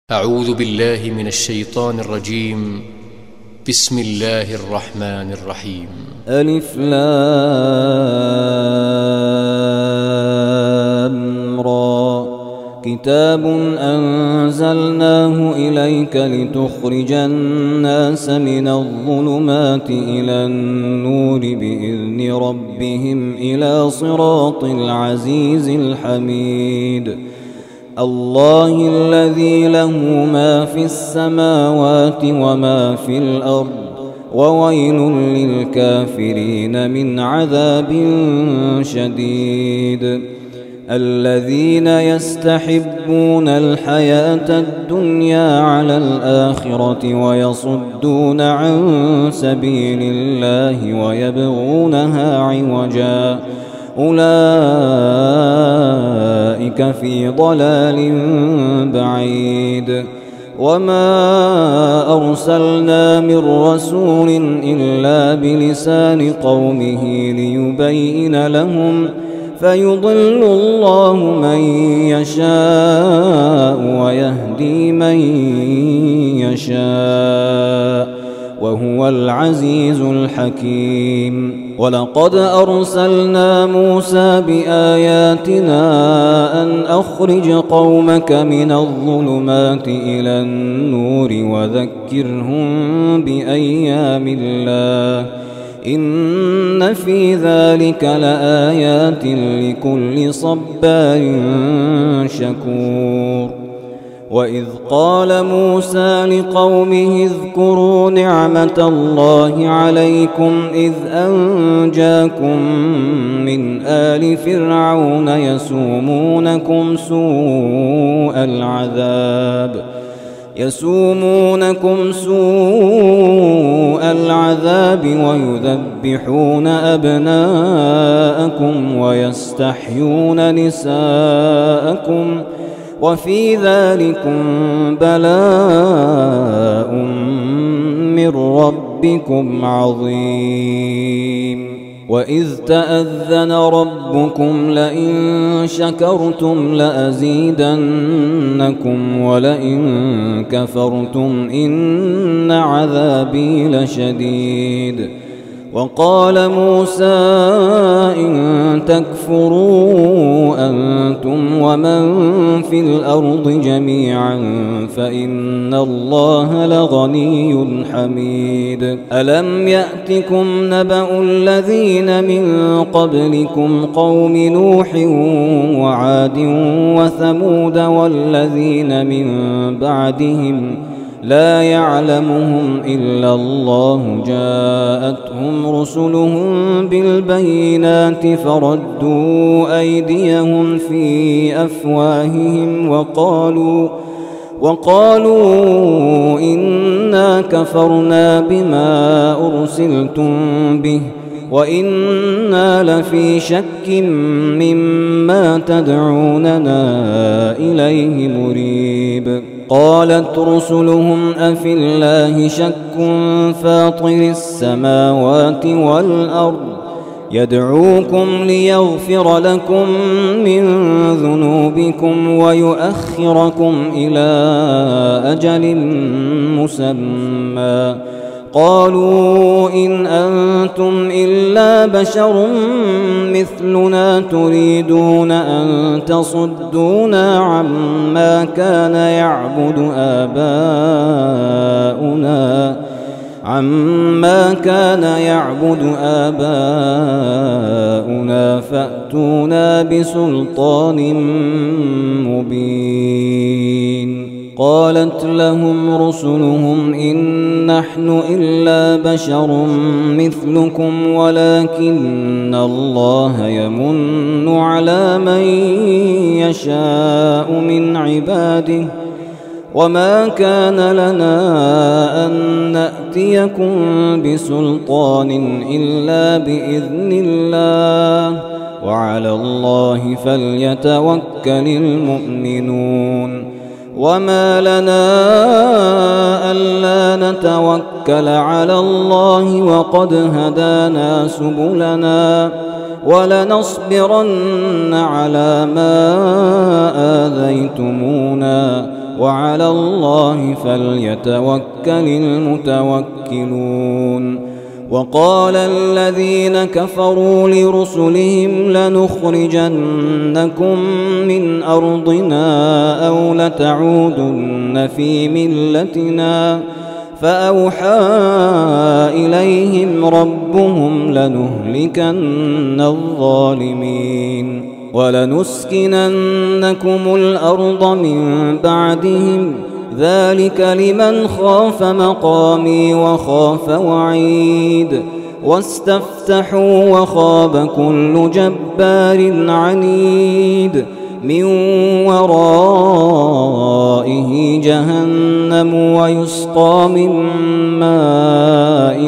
أعوذ بالله من الشيطان الرجيم. بسم الله الرحمن الرحيم. ألف لام را كتاب أنزلناه إليك لتخرج الناس من الظلمات إلى النور بإذن ربهم إلى صراط العزيز الحميد. الله الذي له ما في السماوات وما في الأرض وويل للكافرين من عذاب شديد. الذين يستحبون الحياة الدنيا على الآخرة ويصدون عن سبيل الله ويبغونها عوجا أولئك في ضلال بعيد. وما أرسلنا من رسول إلا بلسان قومه ليبين لهم فيضل الله من يشاء ويهدي من يشاء وهو العزيز الحكيم. ولقد أرسلنا موسى بآياتنا أن أخرج قومك من الظلمات إلى النور وذكرهم بأيام الله إن في ذلك لآيات لكل صبار شكور. وإذ قال موسى لقومه اذكروا نعمة الله عليكم إذ أنجاكم من آل فرعون يسومونكم سوء العذاب ويذبحون أبناءكم ويستحيون نساءكم وفي ذلكم بلاء من ربكم عظيم. وإذ تأذن ربكم لئن شكرتم لأزيدنكم ولئن كفرتم إن عذابي لشديد. وقال موسى إن تكفروا أنتم ومن في الأرض جميعا فإن الله لغني حميد. ألم يأتكم نبأ الذين من قبلكم قوم نوح وعاد وثمود والذين من بعدهم لا يعلمهم إلا الله جاءتهم رسلهم بالبينات فردوا أيديهم في أفواههم وقالوا إنا كفرنا بما أرسلتم به وإنا لفي شك مما تدعوننا إليه مريب. قالت رسلهم أفي الله شك فاطر السماوات والأرض يدعوكم ليغفر لكم من ذنوبكم ويؤخركم إلى أجل مسمى قالوا إن أنتم إلا بشر مثلنا تريدون أن تصدونا عما كان يعبد آباؤنا فأتونا بسلطان مبين. قالت لهم رسلهم إن نحن إلا بشر مثلكم ولكن الله يمن على من يشاء من عباده وما كان لنا أن نأتيكم بسلطان إلا بإذن الله وعلى الله فليتوكل المؤمنون. وما لنا ألا نتوكل على الله وقد هدانا سبلنا ولنصبرن على ما آذيتمونا وعلى الله فليتوكل المتوكلون. وقال الذين كفروا لرسلهم لنخرجنكم من أرضنا أو لتعودن في ملتنا فأوحى إليهم ربهم لنهلكن الظالمين ولنسكننكم الأرض من بعدهم ذلك لمن خاف مقامي وخاف وعيد واستفتحوا وخاب كل جبار عنيد من ورائه جهنم ويسقى من ماء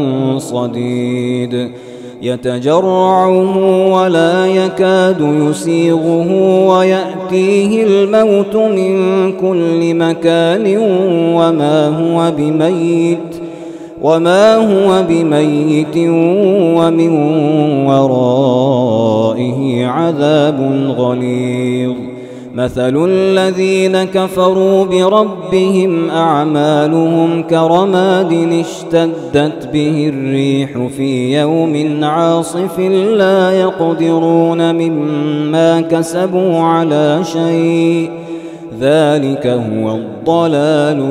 صديد يتجرعه ولا يكاد يسيغه ويأتيه الموت من كل مكان وما هو بميت ومن ورائه عذاب غليظ. مثل الذين كفروا بربهم أعمالهم كرماد اشتدت به الريح في يوم عاصف لا يقدرون مما كسبوا على شيء ذلك هو الضلال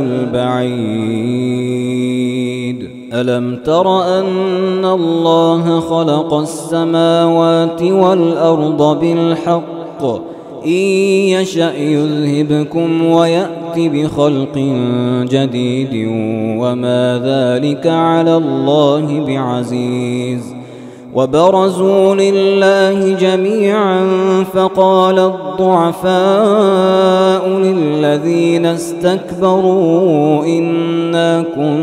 البعيد. ألم تر أن الله خلق السماوات والأرض بالحق إن يشأ يذهبكم ويأت بخلق جديد وما ذلك على الله بعزيز. وبرزوا لله جميعا فقال الضعفاء للذين استكبروا إنا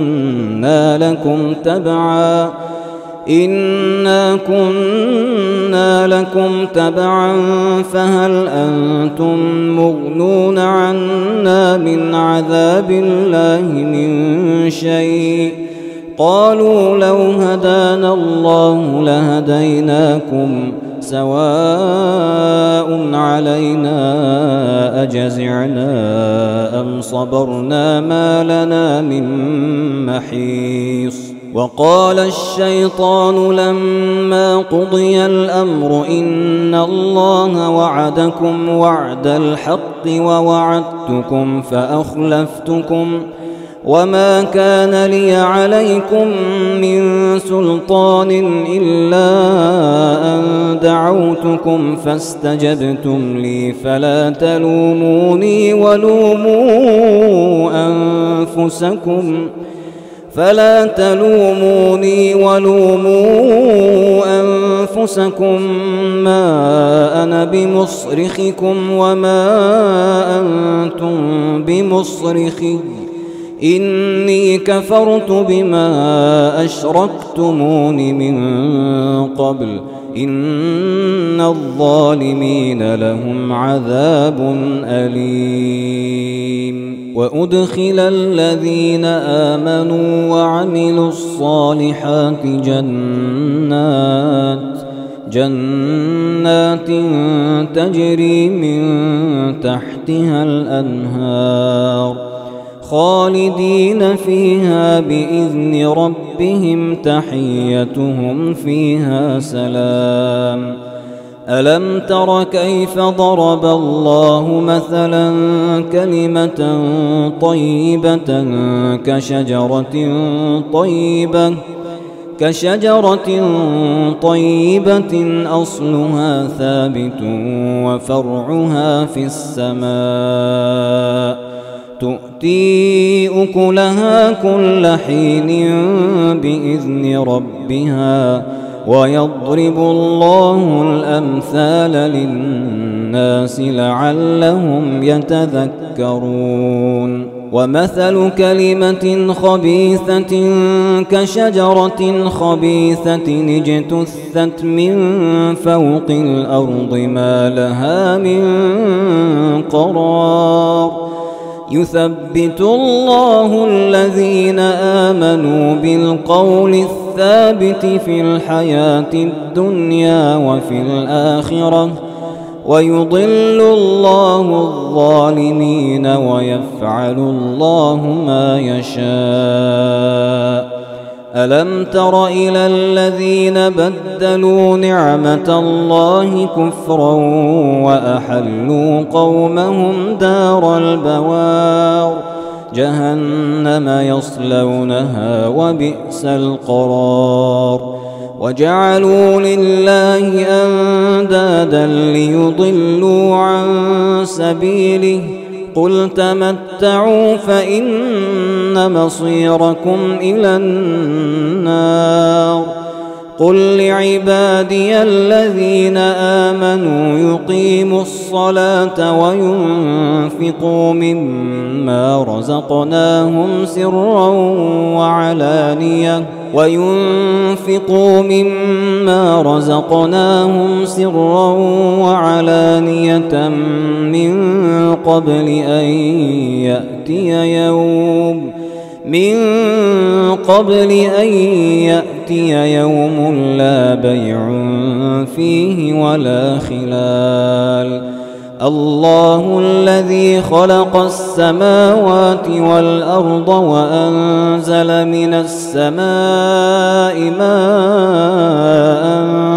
كنا لكم تبعا فهل أنتم مغنون عنا من عذاب الله من شيء قالوا لو هدانا الله لهديناكم سواء علينا أجزعنا أم صبرنا ما لنا من محيص. وقال الشيطان لما قضي الأمر إن الله وعدكم وعد الحق ووعدتكم فأخلفتكم وما كان لي عليكم من سلطان إلا أن دعوتكم فاستجبتم لي فلا تلوموني ولوموا أنفسكم ما أنا بمصرخكم وما أنتم بمصرخي إني كفرت بما أشركتمون من قبل إن الظالمين لهم عذاب أليم. وأدخل الذين آمنوا وعملوا الصالحات جنات تجري من تحتها الأنهار خالدين فيها بإذن ربهم تحيتهم فيها سلام. ألم تر كيف ضرب الله مثلا كلمة طيبة كشجرة طيبة أصلها ثابت وفرعها في السماء تؤتي أكلها كل حين بإذن ربها ويضرب الله الأمثال للناس لعلهم يتذكرون. ومثل كلمة خبيثة كشجرة خبيثة اجتثت من فوق الأرض ما لها من قرار يثبت الله الذين آمنوا بالقول الثابت في الحياة الدنيا وفي الآخرة ويضل الله الظالمين ويفعل الله ما يشاء. ألم تر إلى الذين بدلوا نعمة الله كفرا وأحلوا قومهم دار البوار جهنم يصلونها وبئس القرار. وجعلوا لله أندادا ليضلوا عن سبيله قل تمتعوا فإن مصيركم إلى النار. قل لعبادي الذين آمنوا يقيموا الصلاة وينفقوا مما رزقناهم سرا وعلانية من قبل أن يأتي يوم لا بيع فيه ولا خلال. الله الذي خلق السماوات والأرض وأنزل من السماء ماء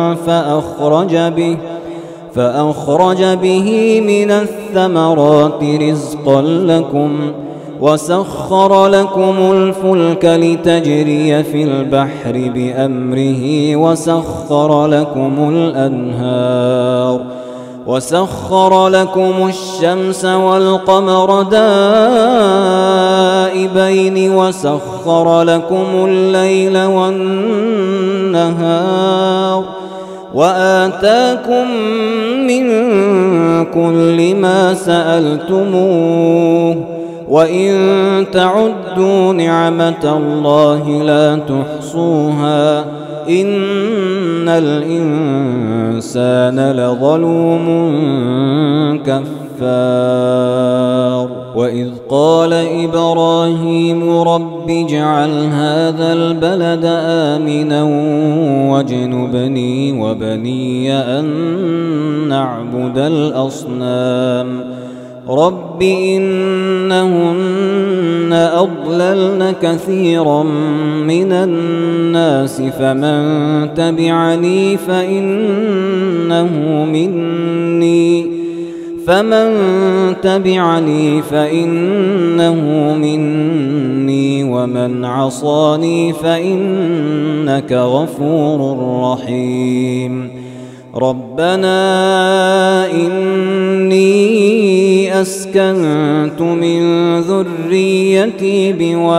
فأخرج به من الثمرات رزقا لكم وسخر لكم الفلك لتجري في البحر بأمره وسخر لكم الشمس والقمر دائبين وسخر لكم الليل والنهار وآتاكم من كل ما سألتموه وإن تعدوا نعمة الله لا تحصوها إن الإنسان لظلوم كفار. وإذ قال إبراهيم رب اجعل هذا البلد آمنا واجنبني وبني أن نعبد الأصنام. رب إنهن أضللن كثيرا من الناس فمن تبعني فإنه مني ومن عصاني فإنك غفور رحيم. ربنا إني أسكنت من ذريتي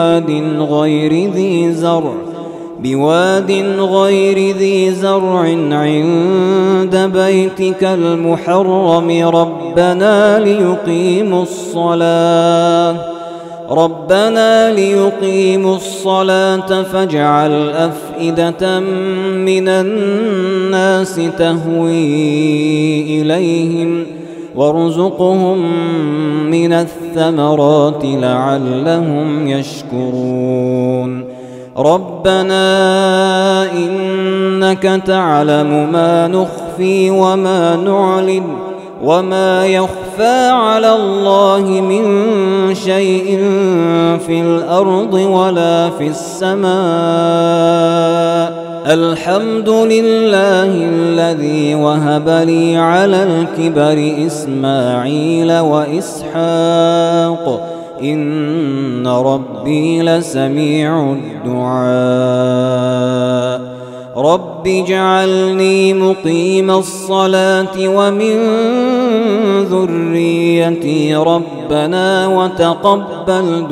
بواد غير ذي زرع عند بيتك المحرم ربنا ليقيموا الصلاة فاجعل أفئدة من الناس تهوي إليهم وارزقهم من الثمرات لعلهم يشكرون. ربنا إنك تعلم ما نخفي وما نعلن وما يخفى على الله من شيء في الأرض ولا في السماء. الحمد لله الذي وهب لي على الكبر إسماعيل وإسحاق إن ربي لسميع الدعاء. رب اجعلني مقيم الصلاة ومن ذريتي ربنا وتقبل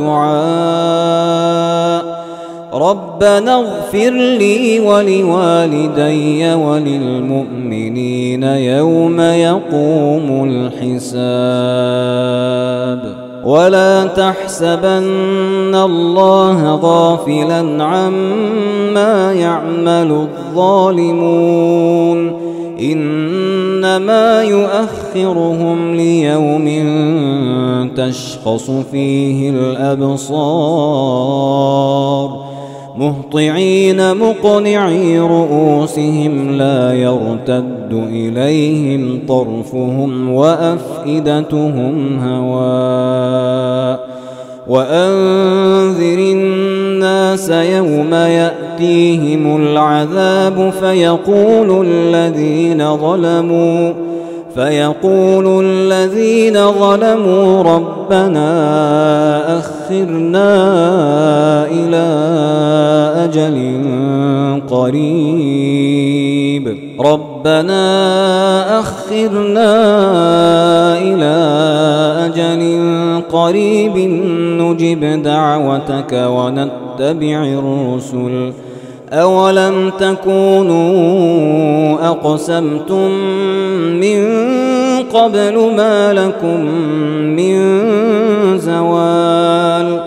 دعاء. ربنا اغفر لي ولوالدي وللمؤمنين يوم يقوم الحساب. ولا تحسبن الله غافلا عما يعمل الظالمون إنما يؤخرهم ليوم تشخص فيه الأبصار مهطعين مقنعي رؤوسهم لا يرتد إليهم طرفهم وأفئدتهم هواء وأنذر الناس يوم يأتيهم العذاب فيقول الذين ظلموا ربنا أخرنا إلى أجل قريب نجب دعوتك ونتبع الرسل أولم تكونوا أقسمتم من قبل ما لكم من زوال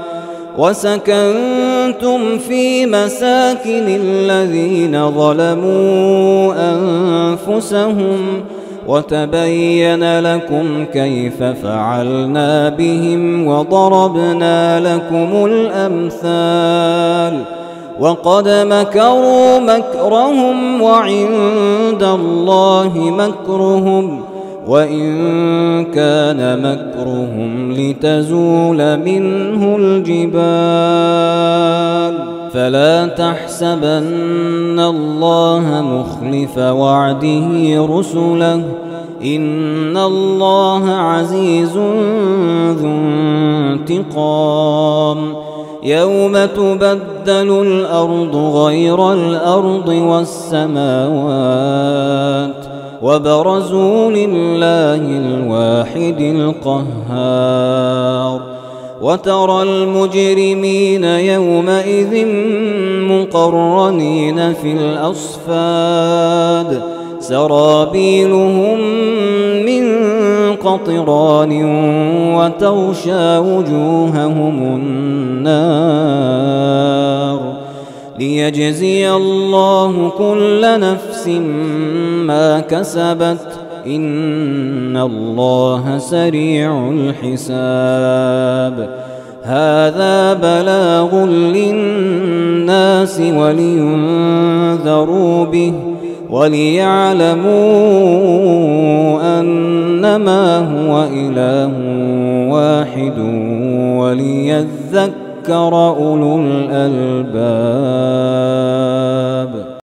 وسكنتم في مساكن الذين ظلموا أنفسهم وتبين لكم كيف فعلنا بهم وضربنا لكم الأمثال وقد مكروا مكرهم وعند الله مكرهم وإن كان مكرهم لتزول منه الجبال فلا تحسبن الله مخلف وعده رسله إن الله عزيز ذو انتقام يوم تبدل الأرض غير الأرض والسماوات وبرزوا لله الواحد القهار وترى المجرمين يومئذ مقرنين في الأصفاد سرابيلهم من قطران وتغشى وجوههم النار ليجزي الله كل نفس ما كسبت إن الله سريع الحساب هذا بلاغ للناس ولينذروا به وليعلموا أنما هو إله واحد وليذكر أولو الألباب.